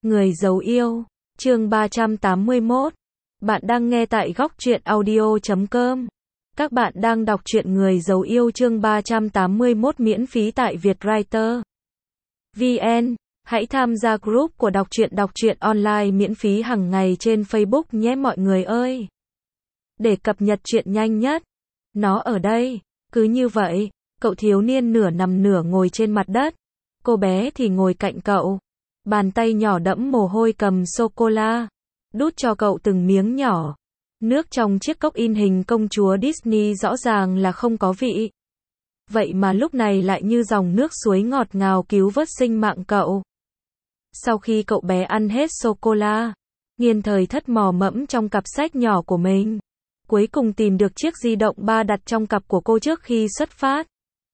Người giấu yêu, chương 381. Bạn đang nghe tại góc truyện audio.com. Các bạn đang đọc truyện Người giấu yêu chương 381 miễn phí tại Vietwriter VN. Hãy tham gia group của đọc truyện online miễn phí hàng ngày trên Facebook nhé mọi người ơi. Để cập nhật truyện nhanh nhất. Nó ở đây. Cứ như vậy, cậu thiếu niên nửa nằm nửa ngồi trên mặt đất. Cô bé thì ngồi cạnh cậu. Bàn tay nhỏ đẫm mồ hôi cầm sô-cô-la. Đút cho cậu từng miếng nhỏ. Nước trong chiếc cốc in hình công chúa Disney rõ ràng là không có vị. Vậy mà lúc này lại như dòng nước suối ngọt ngào cứu vớt sinh mạng cậu. Sau khi cậu bé ăn hết sô-cô-la, Nghiên Thời Thất mò mẫm trong cặp sách nhỏ của mình. Cuối cùng tìm được chiếc di động ba đặt trong cặp của cô trước khi xuất phát.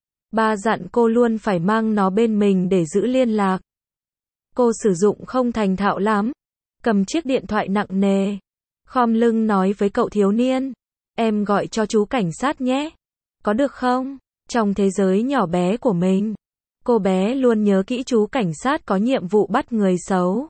Ba dặn cô luôn phải mang nó bên mình để giữ liên lạc. Cô sử dụng không thành thạo lắm. Cầm chiếc điện thoại nặng nề. Khom lưng nói với cậu thiếu niên. Em gọi cho chú cảnh sát nhé. Có được không? Trong thế giới nhỏ bé của mình, cô bé luôn nhớ kỹ chú cảnh sát có nhiệm vụ bắt người xấu.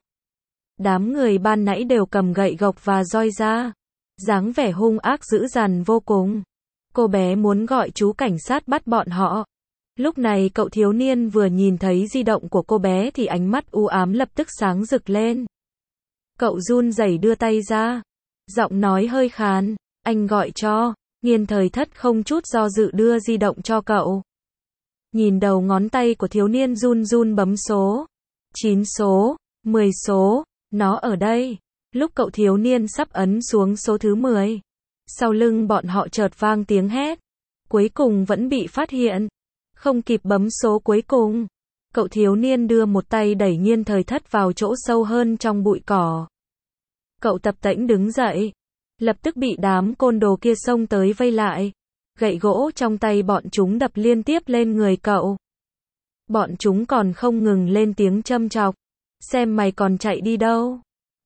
Đám người ban nãy đều cầm gậy gộc và roi ra. Dáng vẻ hung ác dữ dằn vô cùng. Cô bé muốn gọi chú cảnh sát bắt bọn họ. Lúc này cậu thiếu niên vừa nhìn thấy di động của cô bé thì ánh mắt u ám lập tức sáng rực lên. Cậu run rẩy đưa tay ra. Giọng nói hơi khàn. Anh gọi cho. Nghiên Thời Thất không chút do dự đưa di động cho cậu. Nhìn đầu ngón tay của thiếu niên run run bấm số. 9 số. 10 số. Nó ở đây. Lúc cậu thiếu niên sắp ấn xuống số thứ 10. Sau lưng bọn họ chợt vang tiếng hét. Cuối cùng vẫn bị phát hiện. Không kịp bấm số cuối cùng. Cậu thiếu niên đưa một tay đẩy Nghiên Thời Thất vào chỗ sâu hơn trong bụi cỏ. Cậu tập tễnh đứng dậy. Lập tức bị đám côn đồ kia xông tới vây lại. Gậy gỗ trong tay bọn chúng đập liên tiếp lên người cậu. Bọn chúng còn không ngừng lên tiếng châm chọc. Xem mày còn chạy đi đâu.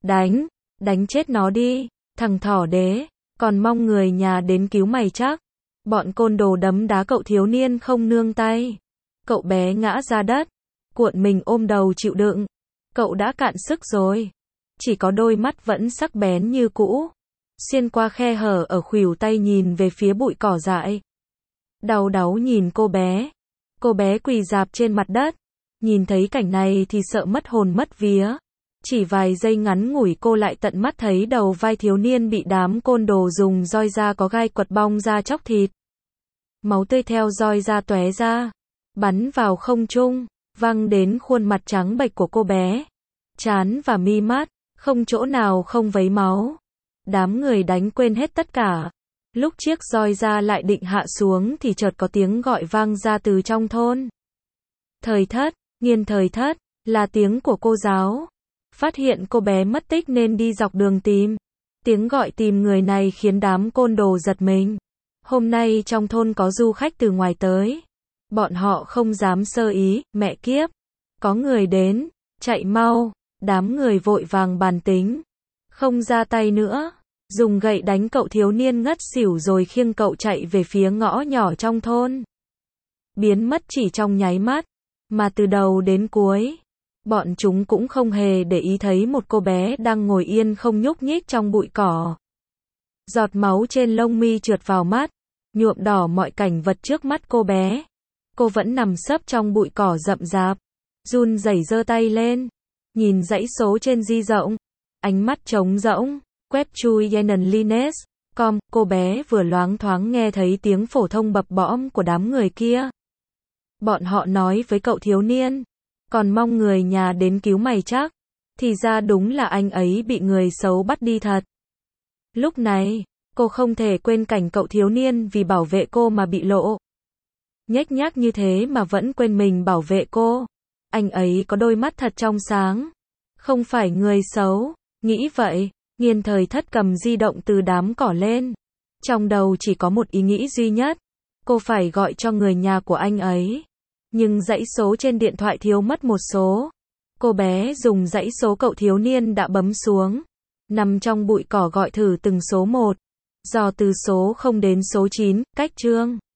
Đánh chết nó đi. Thằng thỏ đế. Còn mong người nhà đến cứu mày chắc. Bọn côn đồ đấm đá cậu thiếu niên không nương tay. Cậu bé ngã ra đất. Cuộn mình ôm đầu chịu đựng. Cậu đã cạn sức rồi. Chỉ có đôi mắt vẫn sắc bén như cũ. Xuyên qua khe hở ở khuỷu tay nhìn về phía bụi cỏ dại. Đau đáu nhìn cô bé. Cô bé quỳ rạp trên mặt đất. Nhìn thấy cảnh này thì sợ mất hồn mất vía. Chỉ vài giây ngắn ngủi cô lại tận mắt thấy đầu vai thiếu niên bị đám côn đồ dùng roi da có gai quật bong ra chóc thịt. Máu tươi theo roi da tóe ra. Bắn vào không trung. Văng đến khuôn mặt trắng bệch của cô bé. Trán và mi mắt. Không chỗ nào không vấy máu. Đám người đánh quên hết tất cả. Lúc chiếc roi da lại định hạ xuống thì chợt có tiếng gọi vang ra từ trong thôn. Thời Thất, Nghiên Thời Thất, là tiếng của cô giáo. Phát hiện cô bé mất tích nên đi dọc đường tìm. Tiếng gọi tìm người này khiến đám côn đồ giật mình. Hôm nay trong thôn có du khách từ ngoài tới. Bọn họ không dám sơ ý, mẹ kiếp. Có người đến, chạy mau. Đám người vội vàng bàn tính. Không ra tay nữa. Dùng gậy đánh cậu thiếu niên ngất xỉu rồi khiêng cậu chạy về phía ngõ nhỏ trong thôn. Biến mất chỉ trong nháy mắt. Mà từ đầu đến cuối, bọn chúng cũng không hề để ý thấy một cô bé đang ngồi yên không nhúc nhích trong bụi cỏ. Giọt máu trên lông mi trượt vào mắt, nhuộm đỏ mọi cảnh vật trước mắt cô bé. Cô vẫn nằm sấp trong bụi cỏ rậm rạp, run rẩy giơ tay lên, nhìn dãy số trên di động, ánh mắt trống rỗng. Web chui Yenan Lines, com, cô bé vừa loáng thoáng nghe thấy tiếng phổ thông bập bõm của đám người kia. Bọn họ nói với cậu thiếu niên, còn mong người nhà đến cứu mày chắc. Thì ra đúng là anh ấy bị người xấu bắt đi thật. Lúc này, cô không thể quên cảnh cậu thiếu niên vì bảo vệ cô mà bị lộ. Nhếch nhác như thế mà vẫn quên mình bảo vệ cô. Anh ấy có đôi mắt thật trong sáng. Không phải người xấu. Nghĩ vậy. Nghiên Thời Thất cầm di động từ đám cỏ lên. Trong đầu chỉ có một ý nghĩ duy nhất. Cô phải gọi cho người nhà của anh ấy. Nhưng dãy số trên điện thoại thiếu mất một số. Cô bé dùng dãy số cậu thiếu niên đã bấm xuống. Nằm trong bụi cỏ gọi thử từng số một. Dò từ số 0 đến số 9, cách chương.